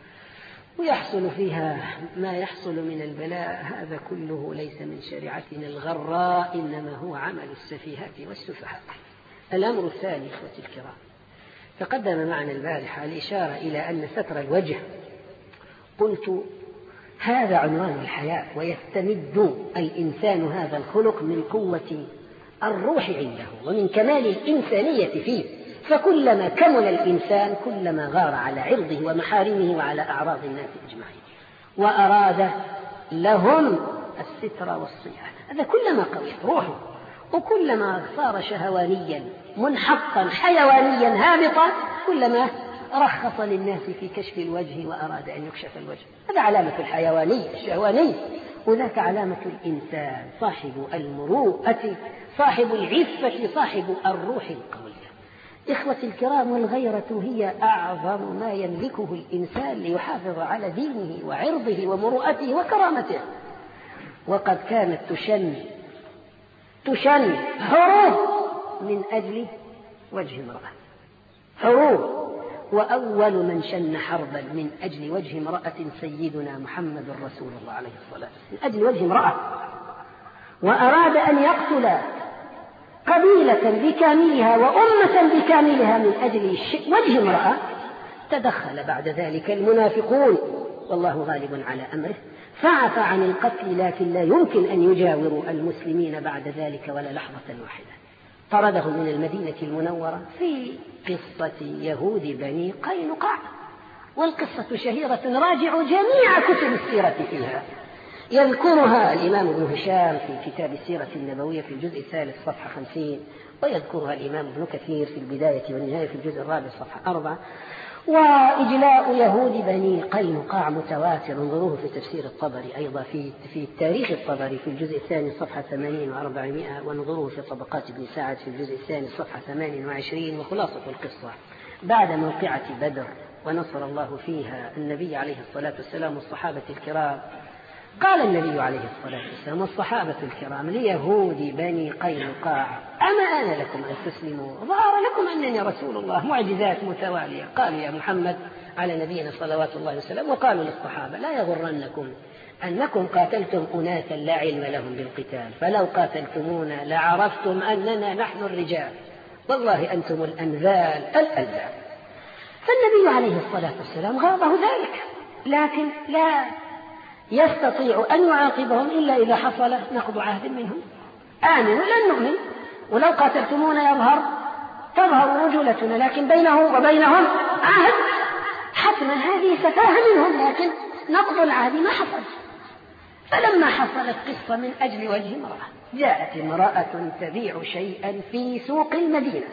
ويحصل فيها ما يحصل من البلاء، هذا كله ليس من شريعتنا الغراء، إنما هو عمل السفيهات والسفهاء. الأمر الثاني إخوتي الكرام، تقدم معنا البارحة الإشارة إلى أن ستر الوجه قلت هذا عنوان الحياة، ويستمد الإنسان هذا الخلق من قوة الروح عنده ومن كمال الإنسانية فيه، فكلما كمل الإنسان كلما غار على عرضه ومحارمه وعلى أعراض الناس أجمعين، وأراد لهم الستر والصيانة. هذا كلما قويت روحه وكلما صار شهوانيا منحطا حيوانيا هابطا كلما رخص للناس في كشف الوجه وأراد أن يكشف الوجه. هذا علامة الحيواني الشهواني، وذاك علامة الإنسان صاحب المروءة صاحب العفة صاحب الروح القوية. إخوتي الكرام، والغيرة هي أعظم ما يملكه الإنسان ليحافظ على دينه وعرضه ومروءته وكرامته. وقد كانت تشن تشن حروب من أجل وجه امرأة، حروب، وأول من شن حربا من أجل وجه امرأة سيدنا محمد رسول الله عليه الصلاة والسلام، من أجل وجه امرأة، وأراد أن يقتل قبيلة بكاملها وأمة بكاملها من أجل وجه امرأة. تدخل بعد ذلك المنافقون والله غالب على أمره فعفى عن القتل، لكن لا يمكن أن يجاوروا المسلمين بعد ذلك ولا لحظة واحدة. طردهم من المدينة المنورة في قصة يهود بني قينقاع، والقصة شهيرة راجعوا جميع كتب السيرة فيها. يذكرها الإمام ابن هشام في كتاب السيرة النبوية في الجزء الثالث صفحة خمسين، ويذكرها الإمام ابن كثير في البداية والنهاية في الجزء الرابع صفحة أربعة. وإجلاء يهود بني قينقاع متواتر، انظروه في تفسير الطبري أيضا في في التاريخ الطبري في الجزء الثاني صفحة ثمانين وأربعمائة، وانظروه في طبقات ابن سعد في الجزء الثاني صفحة ثمان وعشرين. وخلاصة القصة: بعد موقعة بدر ونصر الله فيها النبي عليه الصلاة والسلام والصحابة الكرام، قال النبي عليه الصلاة والسلام والصحابة الكرام ليهود بني قينقاع: أما آن لكم أن تسلموا؟ ظهر لكم أنني رسول الله، معجزات متوالية. قالوا يا محمد على نبينا صلوات الله وسلم، وقالوا للصحابة: لا يغرنكم أنكم قاتلتم أناسا لا علم لهم بالقتال، فلو قاتلتمونا لعرفتم أننا نحن الرجال، والله أنتم الأنذال الألذال. فالنبي عليه الصلاة والسلام غاضه ذلك، لكن لا يستطيع أن يعاقبهم إلا إذا حصل نقض عهد منهم. آمنوا لن نؤمن، ولو قاتلتمونا يظهر تظهر رجولتنا، لكن بينه وبينهم عهد، حتما هذه سفاهة منهم، لكن نقض العهد ما حصل. فلما حصلت قصة من أجل وجه امرأة، جاءت امرأة تبيع شيئا في سوق المدينة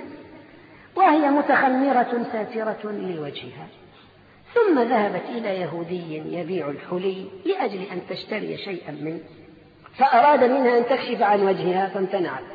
وهي متخمرة ساترة لوجهها، ثم ذهبت إلى يهودي يبيع الحلي لأجل أن تشتري شيئا منه، فأراد منها أن تكشف عن وجهها فامتنعت،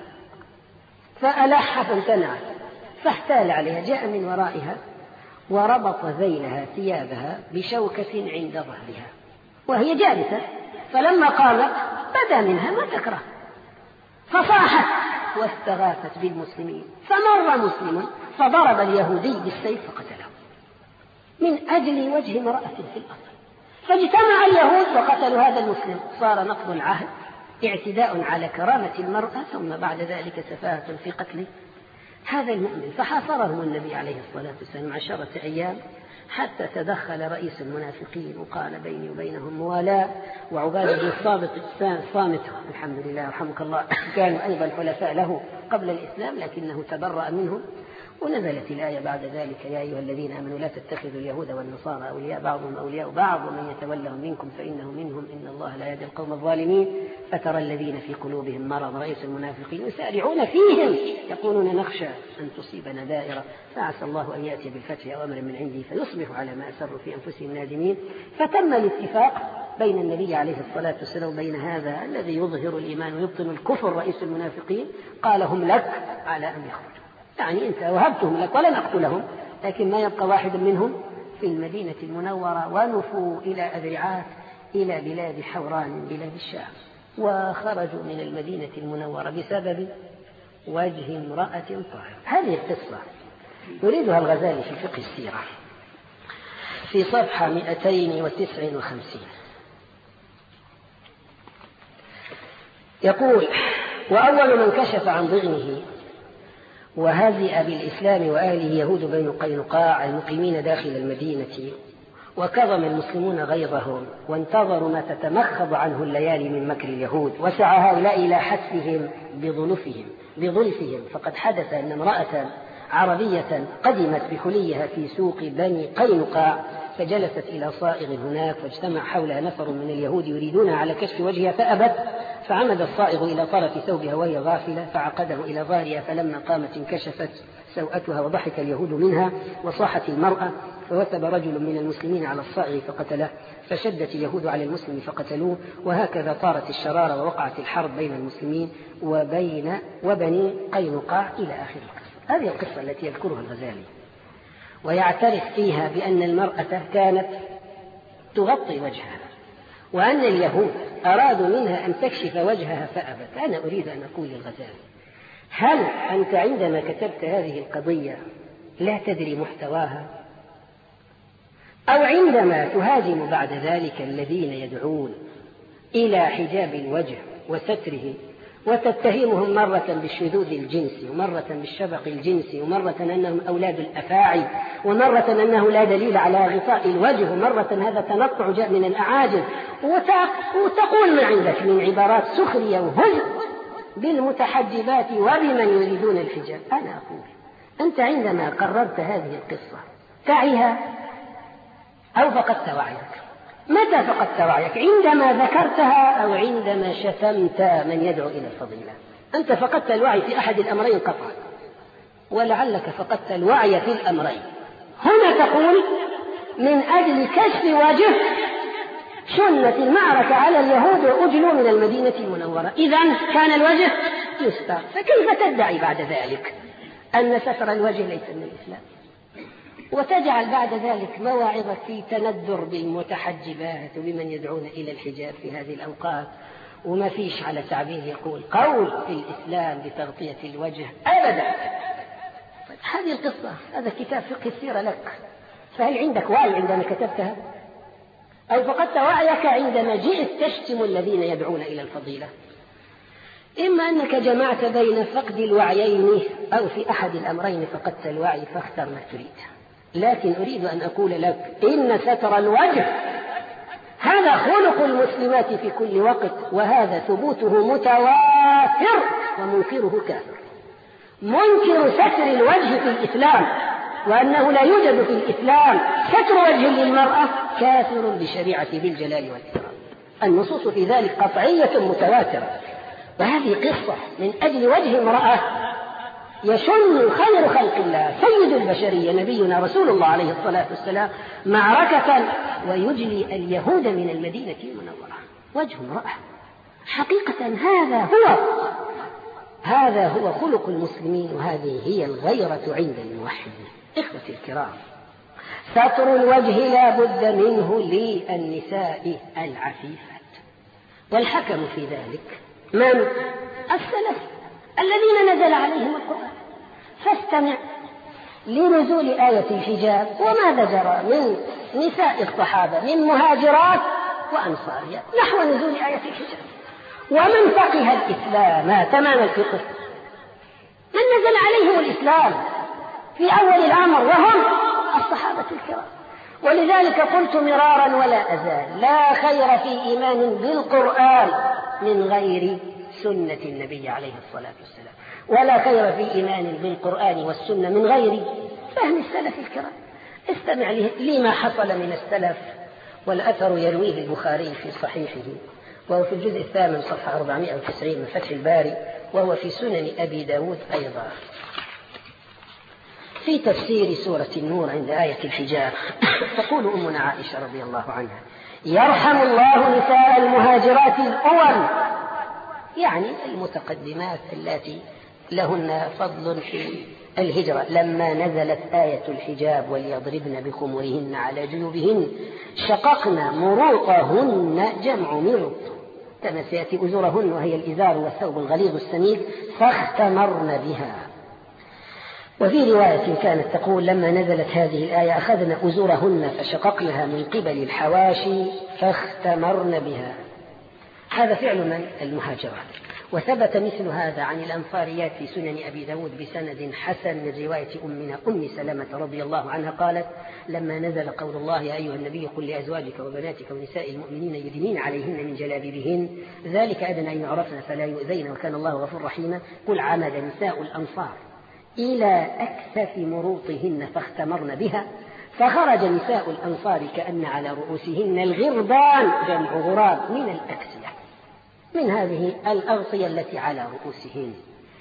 فألح فامتنعت، فاحتال عليها، جاء من ورائها وربط ذيلها ثيابها بشوكة عند ظهرها وهي جالسة، فلما قامت بدا منها ما تكره، فصاحت واستغاثت بالمسلمين، فمر مسلم فضرب اليهودي بالسيف فقتله من أجل وجه امرأة في الأصل. فاجتمع اليهود وقتلوا هذا المسلم، صار نقض العهد اعتداء على كرامة المرأة، ثم بعد ذلك سفاهة في قتل هذا المؤمن. فحاصرهم النبي عليه الصلاة والسلام عشرة أيام حتى تدخل رئيس المنافقين وقال بيني وبينهم موالاة، وعبادة بن الصامت الصامت الحمد لله رحمك الله كانوا أيضا حلفاء له قبل الإسلام لكنه تبرأ منهم. ونزلت الآية بعد ذلك: يا أيها الذين آمنوا لا تتخذوا اليهود والنصارى أولياء بعضهم أولياء بعض ومن يتولهم منكم فإنه منهم إن الله لا يهدي القوم الظالمين فترى الذين في قلوبهم مرض رئيس المنافقين يسارعون فيهم يقولون نخشى أن تصيبنا دائرة فعسى الله أن يأتي بالفتح أو أمر من عنده فيصبحوا على ما أسروا في أنفسهم نادمين. فتم الاتفاق بين النبي عليه الصلاة والسلام وبين هذا الذي يظهر الإيمان ويبطن الكفر رئيس المنافقين، قال هم لك على أن يخرجوا، يعني أنت وهبتهم لك ولن أقتلهم، لكن ما يبقى واحد منهم في المدينة المنورة. ونفوا إلى أذرعات إلى بلاد حوران بلاد الشام، وخرجوا من المدينة المنورة بسبب وجه امرأة طاهرة. هذه القصة يريدها الغزالي في فقه السيرة في صفحة مئتين وتسعة وخمسين، يقول: وأول من كشف عن ضغنه وهزئ بالإسلام وأهله يهود بني قينقاع المقيمين داخل المدينة، وكظم المسلمون غيظهم وانتظروا ما تتمخض عنه الليالي من مكر اليهود، وسعى هؤلاء إلى حتفهم بظلفهم بظلفهم فقد حدث أن امرأة عربية قدمت بحليها في سوق بني قينقاع، فجلست إلى صائغ هناك، فاجتمع حولها نفر من اليهود يريدون على كشف وجهها فأبت، فعمد الصائغ إلى طرف ثوبها وهي غافلة فعقده إلى ظهرها، فلما قامت انكشفت سوءتها وضحك اليهود منها وصاحت المرأة، فوثب رجل من المسلمين على الصائغ فقتله، فشدت اليهود على المسلم فقتلوه، وهكذا طارت الشرارة ووقعت الحرب بين المسلمين وبين وبني قينقاع إلى آخر القصة. هذه القصة التي يذكرها الغزالي، ويعترف فيها بأن المرأة كانت تغطي وجهها، وأن اليهود أرادوا منها أن تكشف وجهها فأبت. أنا أريد أن أقول للغزالي: هل أنت عندما كتبت هذه القضية لا تدري محتواها؟ أو عندما تهاجم بعد ذلك الذين يدعون إلى حجاب الوجه وستره وتتهمهم مرة بالشذوذ الجنسي ومرة بالشبق الجنسي ومرة أنهم أولاد الأفاعي ومرة أنه لا دليل على غطاء الوجه ومرة هذا تنطع جاء من الأعاجم، وتقول ما عندك من عبارات سخرية وهزء بالمتحجبات وبمن يريدون الحجاب. أنا أقول أنت عندما قررت هذه القصة تعيها أو فقدت وعيك؟ متى فقدت وعيك؟ عندما ذكرتها أو عندما شتمت من يدعو إلى الفضيلة؟ أنت فقدت الوعي في أحد الأمرين قطعا، ولعلك فقدت الوعي في الأمرين. هنا تقول من أجل كشف وجه شنة المعركة على اليهود وأجلوا من المدينة المنورة، إذن كان الوجه يستر، فكيف تدعي بعد ذلك أن ستر الوجه ليس من الإسلام؟ وتجعل بعد ذلك مواعظ في تندر بالمتحجبات وبمن يدعون إلى الحجاب في هذه الأوقات، وما فيش على تعبير يقول قول في الإسلام بتغطية الوجه أبدا. هذه القصة، هذا كتاب فقه السيرة لك، فهل عندك وعي عندما كتبتها؟ أو فقدت وعيك عندما جئت تشتم الذين يدعون إلى الفضيلة؟ إما أنك جمعت بين فقد الوعيين أو في أحد الأمرين فقدت الوعي، فاختر ما تريد. لكن أريد أن أقول لك إن ستر الوجه هذا خلق المسلمات في كل وقت، وهذا ثبوته متواتر ومنكره كافر. منكر ستر الوجه في الإسلام وأنه لا يوجد في الإسلام ستر وجه للمرأة كافر بشريعة ذي الجلال والإكرام. النصوص في ذلك قطعية متواترة. وهذه قصة من أجل وجه امرأة يشن خير خلق الله سيد البشرية نبينا رسول الله عليه الصلاة والسلام معركة ويجلي اليهود من المدينة المنورة. وجه امرأة حقيقة هذا هو هذا هو خلق المسلمين، وهذه هي الغيرة عند الموحدين. إخوتي الكرام، ستر الوجه لا بد منه للنساء العفيفات، والحكم في ذلك من؟ السلف الذين نزل عليهم القرآن. فاستمع لنزول آية الحجاب وماذا جرى من نساء الصحابة من مهاجرات وأنصاريات نحو نزول آية الحجاب، ومن فقه الإسلام تمام الفقه من نزل عليهم الإسلام في أول الأمر وهم الصحابة الكرام. ولذلك قلت مرارا ولا أزال: لا خير في إيمان بالقرآن من غير سنة النبي عليه الصلاة والسلام، ولا خير في إيمان بالقرآن والسنة من غير فهم السلف الكرام. استمع لما حصل من السلف، والأثر يرويه البخاري في صحيحه، وهو في الجزء الثامن صفحة أربعمائة وتسعين من فتح الباري، وهو في سنن أبي داود أيضا. في تفسير سورة النور عند آية الحجاب تقول أمنا عائشة رضي الله عنها: يرحم الله نساء المهاجرات الأول، يعني المتقدمات التي لهن فضل في الهجرة، لما نزلت آية الحجاب وليضربن بخمرهن على جيوبهن شققن مروطهن، جمع مرط، كما سيأتي أزورهن وهي الإزار والثوب الغليظ السميك، فاختمرن بها. وفي رواية كانت تقول: لما نزلت هذه الآية أخذنا أزورهن فشققنها من قبل الحواشي فاختمرن بها. هذا فعل من المهاجرات. وثبت مثل هذا عن الأنصاريات في سنن أبي داود بسند حسن من رواية أمنا أم سلمة رضي الله عنها قالت: لما نزل قول الله يا أيها النبي قل لأزواجك وبناتك ونساء المؤمنين يدنين عليهن من جلابيبهن ذلك أدنى أن يعرفن فلا يؤذين وكان الله غفور رحيما، قل عمد نساء الأنصار إلى أكثف مروطهن فاختمرن بها، فخرج نساء الأنصار كأن على رؤوسهن الغربان، جمع غراب، من الأكسية، من هذه الأغطية التي على رؤوسهن.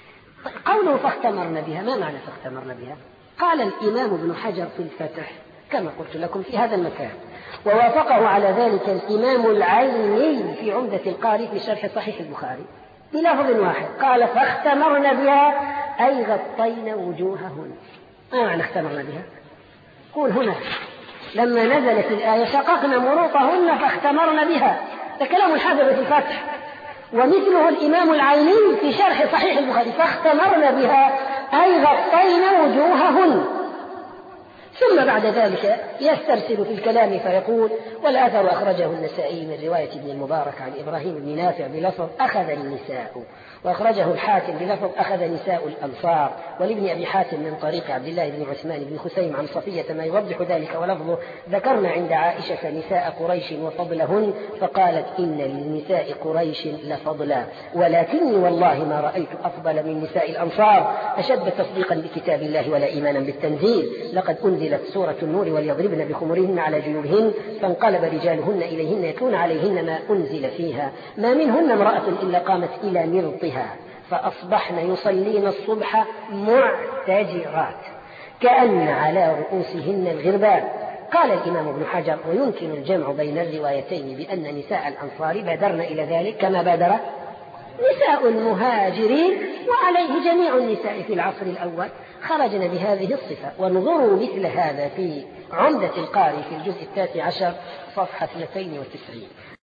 قوله فاختمرن بها، ما معنى فاختمرن بها؟ قال الإمام ابن حجر في الفتح كما قلت لكم في هذا المكان، ووافقه على ذلك الإمام العيني في عمدة القاري في شرح صحيح البخاري بلفظ واحد، قال فاختمرن بها أي غطين وجوههن. ما معنى اختمرن بها؟ قول هنا لما نزلت الآية شققنا مروطهن فاختمرن بها، ده كلام الحافظ في الفتح، ومثله الإمام العيني في شرح صحيح البخاري فاختمرن بها أي غطين وجوههن. ثم بعد ذلك يسترسل في الكلام فيقول والأثر أخرجه النسائي من رواية ابن المبارك عن إبراهيم بن نافع بلفظ أخذ النساء، وأخرجه الحاكم بلفظ أخذ نساء الأنصار، ولابن أبي حاتم من طريق عبد الله بن عثمان بن خثيم عن صفية ما يوضح ذلك ولفظه ذكرنا عند عائشة نساء قريش وفضلهن فقالت إن للنساء قريش لفضلا ولكني والله ما رأيت أفضل من نساء الأنصار أشد تصديقا بكتاب الله ولا إيمانا بالتنزيل. لقد أنزلت سورة النور وليضربن بخمرهن على جيوبهن فانقلب رجالهن إليهن يتلون عليهن ما أنزل فيها ما منهن امرأة إلا قامت إلى مرطها فأصبحن يصلين الصبح معتجرات كأن على رؤوسهن الغربان. قال الإمام ابن حجر ويمكن الجمع بين الروايتين بأن نساء الأنصار بادرن إلى ذلك كما بادر نساء المهاجرين، وعليه جميع النساء في العصر الأول خرجن بهذه الصفة. ونظروا مثل هذا في عمدة القاري في الجزء التاسع عشر صفحة اثنتين وتسعين.